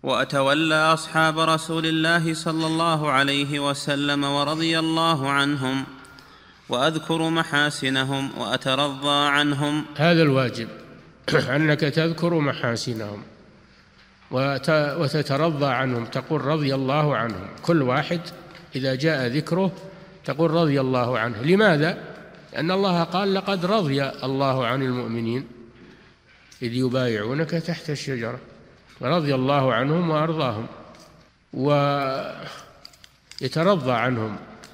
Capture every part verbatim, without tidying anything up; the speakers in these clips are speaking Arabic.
وأتولى أصحاب رسول الله صلى الله عليه وسلم ورضي الله عنهم، وأذكر محاسنهم وأترضى عنهم. هذا الواجب، أنك تذكر محاسنهم وتترضى عنهم، تقول رضي الله عنهم. كل واحد إذا جاء ذكره تقول رضي الله عنه. لماذا؟ لأن الله قال لقد رضي الله عن المؤمنين إذ يبايعونك تحت الشجرة، رضي الله عنهم وأرضاهم. ويترضى عنهم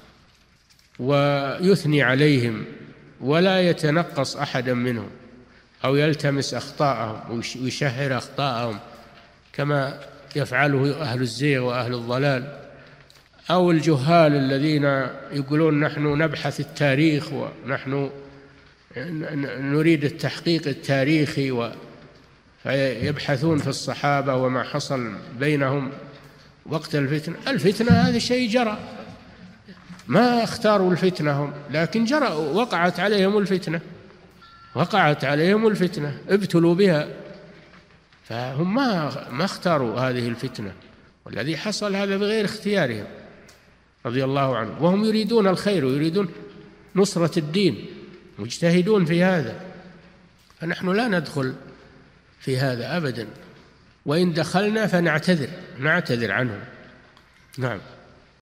ويثني عليهم ولا يتنقص أحدا منهم أو يلتمس أخطاءهم ويشهر أخطاءهم كما يفعله أهل الزيغ وأهل الضلال أو الجهال الذين يقولون نحن نبحث التاريخ ونحن نريد التحقيق التاريخي، ويبحثون في الصحابة وما حصل بينهم وقت الفتنة. الفتنة هذا شيء جرى، ما اختاروا الفتنة هم، لكن جرى، وقعت عليهم الفتنة، وقعت عليهم الفتنة ابتلوا بها، فهم ما ما اختاروا هذه الفتنة، والذي حصل هذا بغير اختيارهم رضي الله عنهم. وهم يريدون الخير ويريدون نصرة الدين، مجتهدون في هذا، فنحن لا ندخل في هذا أبدا، وإن دخلنا فنعتذر نعتذر عنهم. نعم.